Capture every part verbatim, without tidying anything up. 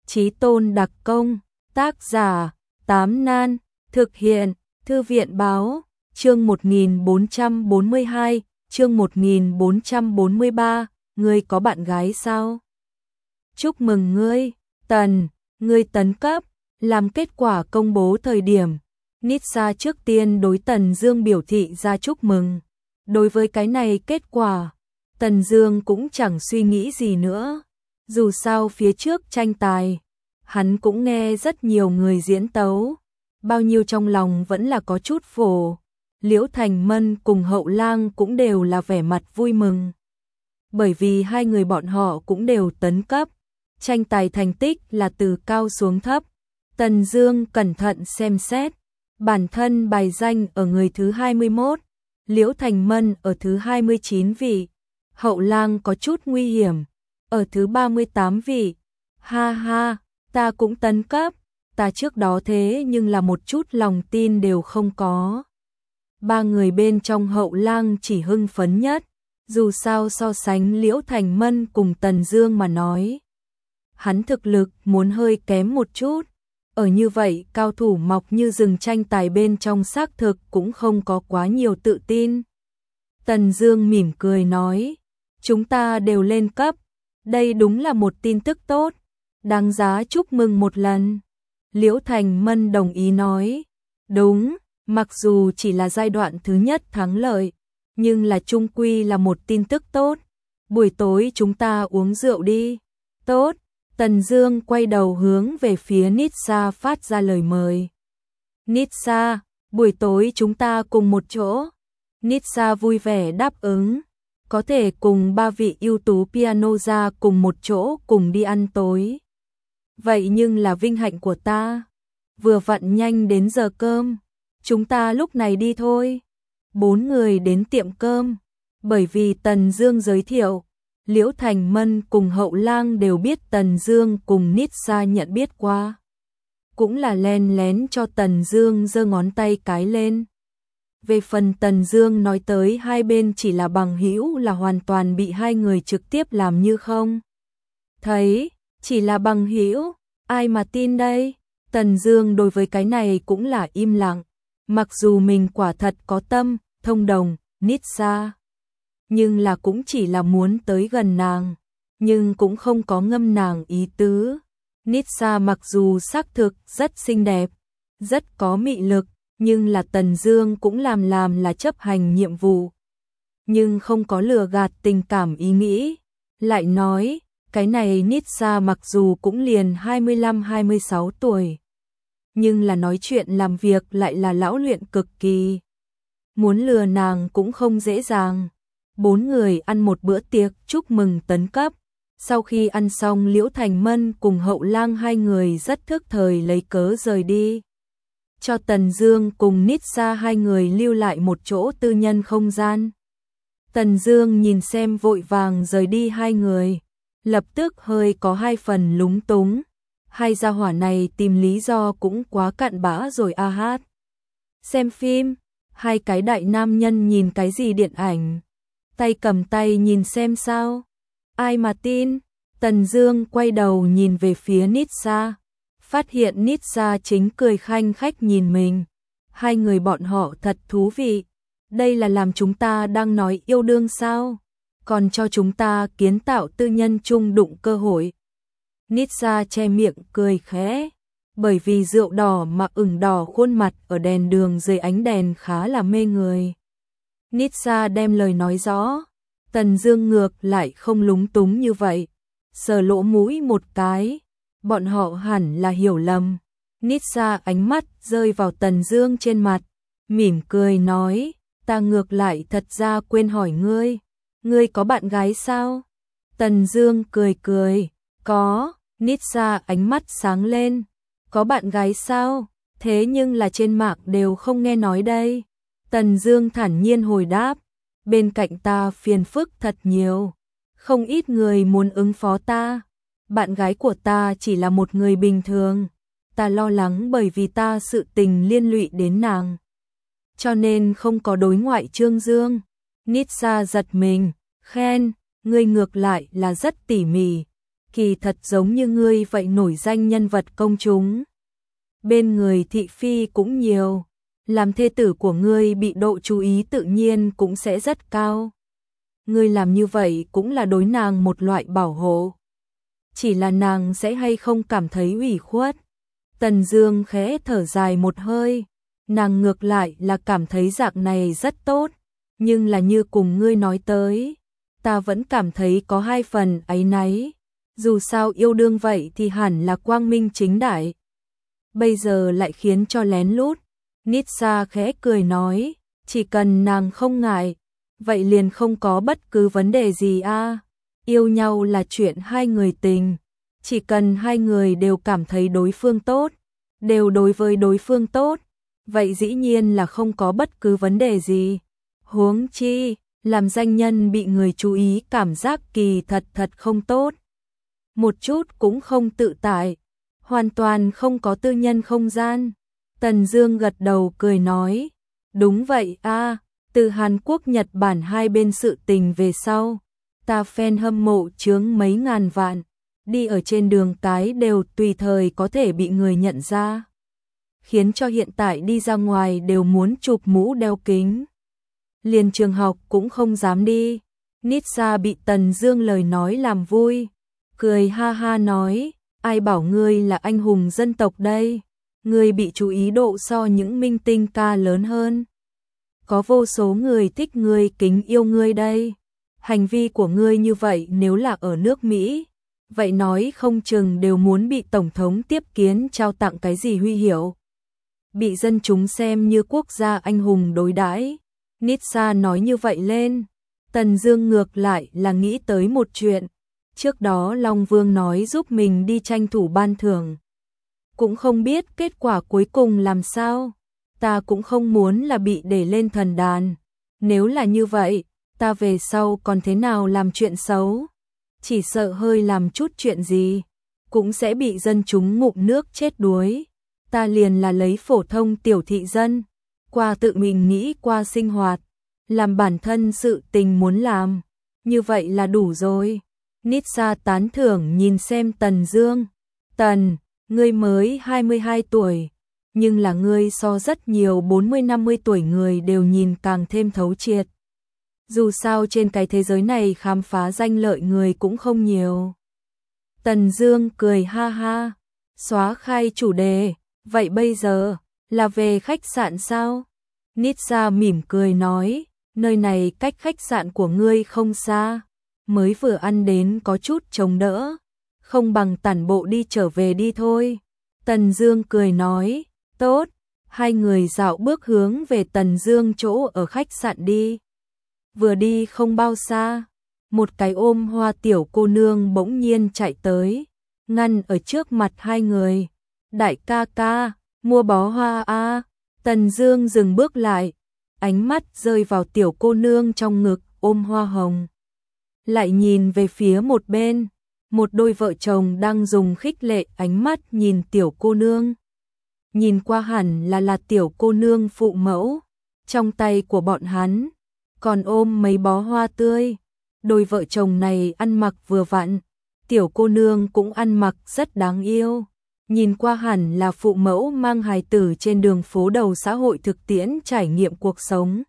Chí tôn đặc công, tác giả, Tám Nan, thực hiện, Thư viện báo, chương một nghìn bốn trăm bốn mươi hai, chương một nghìn bốn trăm bốn mươi ba, ngươi có bạn gái sao? Chúc mừng ngươi, Tần, ngươi tấn cấp, làm kết quả công bố thời điểm. Nitsa trước tiên đối Tần Dương biểu thị ra chúc mừng. Đối với cái này kết quả, Tần Dương cũng chẳng suy nghĩ gì nữa. Dù sao phía trước tranh tài, hắn cũng nghe rất nhiều người diễn tấu, bao nhiêu trong lòng vẫn là có chút phổ. Liễu Thành Mân cùng Hậu Lang cũng đều là vẻ mặt vui mừng. Bởi vì hai người bọn họ cũng đều tấn cấp, tranh tài thành tích là từ cao xuống thấp. Tần Dương cẩn thận xem xét, bản thân bài danh ở người thứ hai mươi mốt, Liễu Thành Mân ở thứ hai mươi chín vị, Hậu Lang có chút nguy hiểm, ở thứ ba mươi tám vị. Ha ha, ta cũng tấn cấp, ta trước đó thế nhưng là một chút lòng tin đều không có. Ba người bên trong Hậu Lang chỉ hưng phấn nhất, dù sao so sánh Liễu Thành Mân cùng Tần Dương mà nói, hắn thực lực muốn hơi kém một chút. Ở như vậy cao thủ mọc như rừng tranh tài bên trong xác thực cũng không có quá nhiều tự tin. Tần Dương mỉm cười nói, chúng ta đều lên cấp, đây đúng là một tin tức tốt, đáng giá chúc mừng một lần. Liễu Thành Mân đồng ý nói, đúng, mặc dù chỉ là giai đoạn thứ nhất thắng lợi, nhưng là chung quy là một tin tức tốt. Buổi tối chúng ta uống rượu đi. Tốt. Tần Dương quay đầu hướng về phía Nitsa phát ra lời mời. Nitsa, buổi tối chúng ta cùng một chỗ. Nitsa vui vẻ đáp ứng, có thể cùng ba vị ưu tú piano gia cùng một chỗ cùng đi ăn tối. Vậy nhưng là vinh hạnh của ta. Vừa vặn nhanh đến giờ cơm, chúng ta lúc này đi thôi. Bốn người đến tiệm cơm, bởi vì Tần Dương giới thiệu, Liễu Thành Mân cùng Hậu Lang đều biết Tần Dương cùng Nitsa nhận biết qua. Cũng là len lén cho Tần Dương giơ ngón tay cái lên. Về phần Tần Dương nói tới hai bên chỉ là bằng hữu là hoàn toàn bị hai người trực tiếp làm như không thấy, chỉ là bằng hữu, ai mà tin đây? Tần Dương đối với cái này cũng là im lặng, mặc dù mình quả thật có tâm thông đồng Nitsa, nhưng là cũng chỉ là muốn tới gần nàng, nhưng cũng không có ngâm nàng ý tứ. Nitsa mặc dù xác thực rất xinh đẹp, rất có mị lực, nhưng là Tần Dương cũng làm làm là chấp hành nhiệm vụ, nhưng không có lừa gạt tình cảm ý nghĩ. Lại nói, cái này Nitsa mặc dù cũng liền hai mươi lăm hai mươi sáu tuổi, nhưng là nói chuyện làm việc lại là lão luyện cực kỳ. Muốn lừa nàng cũng không dễ dàng. Bốn người ăn một bữa tiệc chúc mừng tấn cấp. Sau khi ăn xong, Liễu Thành Mân cùng Hậu Lang hai người rất thức thời lấy cớ rời đi, cho Tần Dương cùng Nitsa hai người lưu lại một chỗ tư nhân không gian. Tần Dương nhìn xem vội vàng rời đi hai người, lập tức hơi có hai phần lúng túng. Hai gia hỏa này tìm lý do cũng quá cặn bã rồi a hát. Xem phim, hai cái đại nam nhân nhìn cái gì điện ảnh, tay cầm tay nhìn xem sao, ai mà tin. Tần Dương quay đầu nhìn về phía Nitsa, phát hiện Nitsa chính cười khanh khách nhìn mình. Hai người bọn họ thật thú vị, đây là làm chúng ta đang nói yêu đương sao, còn cho chúng ta kiến tạo tư nhân chung đụng cơ hội. Nitsa che miệng cười khẽ, bởi vì rượu đỏ mà ửng đỏ khuôn mặt ở đèn đường dưới ánh đèn khá là mê người. Nitsa đem lời nói rõ, Tần Dương ngược lại không lúng túng như vậy, sờ lỗ mũi một cái, bọn họ hẳn là hiểu lầm. Nitsa ánh mắt rơi vào Tần Dương trên mặt, mỉm cười nói, ta ngược lại thật ra quên hỏi ngươi, ngươi có bạn gái sao? Tần Dương cười cười, có. Nitsa ánh mắt sáng lên, có bạn gái sao? Thế nhưng là trên mạng đều không nghe nói đây. Tần Dương thản nhiên hồi đáp, bên cạnh ta phiền phức thật nhiều, không ít người muốn ứng phó ta. Bạn gái của ta chỉ là một người bình thường, ta lo lắng bởi vì ta sự tình liên lụy đến nàng, cho nên không có đối ngoại trương dương. Nitsa giật mình, khen, ngươi ngược lại là rất tỉ mỉ. kỳ thật giống như ngươi vậy nổi danh nhân vật công chúng. Bên người thị phi cũng nhiều, làm thê tử của ngươi bị độ chú ý tự nhiên cũng sẽ rất cao. Ngươi làm như vậy cũng là đối nàng một loại bảo hộ. Chỉ là nàng sẽ hay không cảm thấy ủy khuất. Tần Dương khẽ thở dài một hơi, nàng ngược lại là cảm thấy dạng này rất tốt, nhưng là như cùng ngươi nói tới, ta vẫn cảm thấy có hai phần áy náy. Dù sao yêu đương vậy thì hẳn là quang minh chính đại, bây giờ lại khiến cho lén lút. Nitsa khẽ cười nói, chỉ cần nàng không ngại, vậy liền không có bất cứ vấn đề gì a. Yêu nhau là chuyện hai người tình, chỉ cần hai người đều cảm thấy đối phương tốt, đều đối với đối phương tốt, vậy dĩ nhiên là không có bất cứ vấn đề gì. Huống chi, làm danh nhân bị người chú ý cảm giác kỳ thật thật không tốt. Một chút cũng không tự tại, hoàn toàn không có tư nhân không gian. Tần Dương gật đầu cười nói, đúng vậy a, từ Hàn Quốc Nhật Bản hai bên sự tình về sau, ta fan hâm mộ chướng mấy ngàn vạn, đi ở trên đường cái đều tùy thời có thể bị người nhận ra, khiến cho hiện tại đi ra ngoài đều muốn chụp mũ đeo kính, liền trường học cũng không dám đi. Nitsa bị Tần Dương lời nói làm vui, cười ha ha nói, ai bảo ngươi là anh hùng dân tộc đây, ngươi bị chú ý độ so những minh tinh ca lớn hơn. Có vô số người thích ngươi kính yêu ngươi đây. Hành vi của ngươi như vậy nếu là ở nước Mỹ, vậy nói không chừng đều muốn bị Tổng thống tiếp kiến trao tặng cái gì huy hiệu. Bị dân chúng xem như quốc gia anh hùng đối đãi. Nitsa nói như vậy lên, Tần Dương ngược lại là nghĩ tới một chuyện. Trước đó Long Vương nói giúp mình đi tranh thủ ban thưởng, cũng không biết kết quả cuối cùng làm sao. Ta cũng không muốn là bị để lên thần đàn. Nếu là như vậy, ta về sau còn thế nào làm chuyện xấu? Chỉ sợ hơi làm chút chuyện gì, cũng sẽ bị dân chúng ngụm nước chết đuối. Ta liền là lấy phổ thông tiểu thị dân, qua tự mình nghĩ qua sinh hoạt, làm bản thân sự tình muốn làm, như vậy là đủ rồi. Nitsa tán thưởng nhìn xem Tần Dương. Tần, ngươi mới hai mươi hai tuổi, nhưng là ngươi so rất nhiều bốn mươi năm mươi tuổi người đều nhìn càng thêm thấu triệt. Dù sao trên cái thế giới này khám phá danh lợi người cũng không nhiều. Tần Dương cười ha ha, xóa khai chủ đề, vậy bây giờ là về khách sạn sao? Nitsa mỉm cười nói, nơi này cách khách sạn của ngươi không xa, mới vừa ăn đến có chút chống đỡ, không bằng tản bộ đi trở về đi thôi. Tần Dương cười nói, tốt. Hai người dạo bước hướng về Tần Dương chỗ ở khách sạn đi. Vừa đi không bao xa, một cái ôm hoa tiểu cô nương bỗng nhiên chạy tới, ngăn ở trước mặt hai người. Đại ca ca, mua bó hoa a. À. Tần Dương dừng bước lại, ánh mắt rơi vào tiểu cô nương trong ngực ôm hoa hồng. Lại nhìn về phía một bên, một đôi vợ chồng đang dùng khích lệ ánh mắt nhìn tiểu cô nương. Nhìn qua hẳn là là tiểu cô nương phụ mẫu, trong tay của bọn hắn còn ôm mấy bó hoa tươi. Đôi vợ chồng này ăn mặc vừa vặn, tiểu cô nương cũng ăn mặc rất đáng yêu. Nhìn qua hẳn là phụ mẫu mang hài tử trên đường phố đầu xã hội thực tiễn trải nghiệm cuộc sống.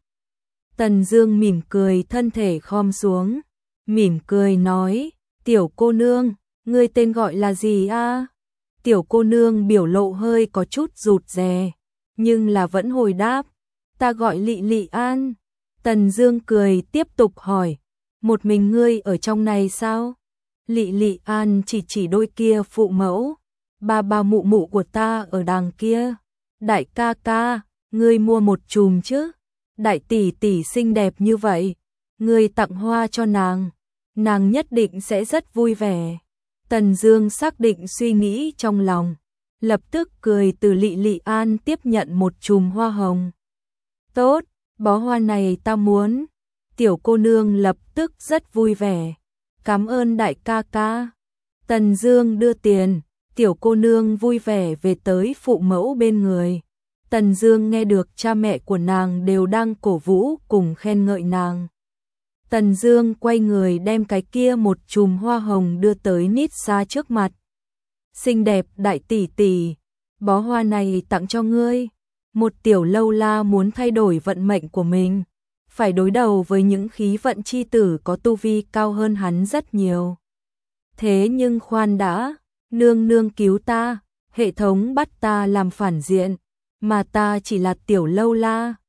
Tần Dương mỉm cười thân thể khom xuống, mỉm cười nói, tiểu cô nương, ngươi tên gọi là gì a? Tiểu cô nương biểu lộ hơi có chút rụt rè, nhưng là vẫn hồi đáp, ta gọi Lị Lị An. Tần Dương cười tiếp tục hỏi, một mình ngươi ở trong này sao? Lị Lị An chỉ chỉ đôi kia phụ mẫu, ba ba mụ mụ của ta ở đằng kia. Đại ca ca, ngươi mua một chùm chứ? Đại tỷ tỷ xinh đẹp như vậy, ngươi tặng hoa cho nàng, nàng nhất định sẽ rất vui vẻ. Tần Dương xác định suy nghĩ trong lòng, lập tức cười từ Lị Lị An tiếp nhận một chùm hoa hồng. Tốt, bó hoa này ta muốn. Tiểu cô nương lập tức rất vui vẻ. Cảm ơn đại ca ca. Tần Dương đưa tiền, tiểu cô nương vui vẻ về tới phụ mẫu bên người. Tần Dương nghe được cha mẹ của nàng đều đang cổ vũ cùng khen ngợi nàng. Tần Dương quay người đem cái kia một chùm hoa hồng đưa tới Nitsa trước mặt. Xinh đẹp đại tỷ tỷ, bó hoa này tặng cho ngươi. Một tiểu lâu la muốn thay đổi vận mệnh của mình, phải đối đầu với những khí vận chi tử có tu vi cao hơn hắn rất nhiều. Thế nhưng khoan đã, nương nương cứu ta, hệ thống bắt ta làm phản diện, mà ta chỉ là tiểu lâu la,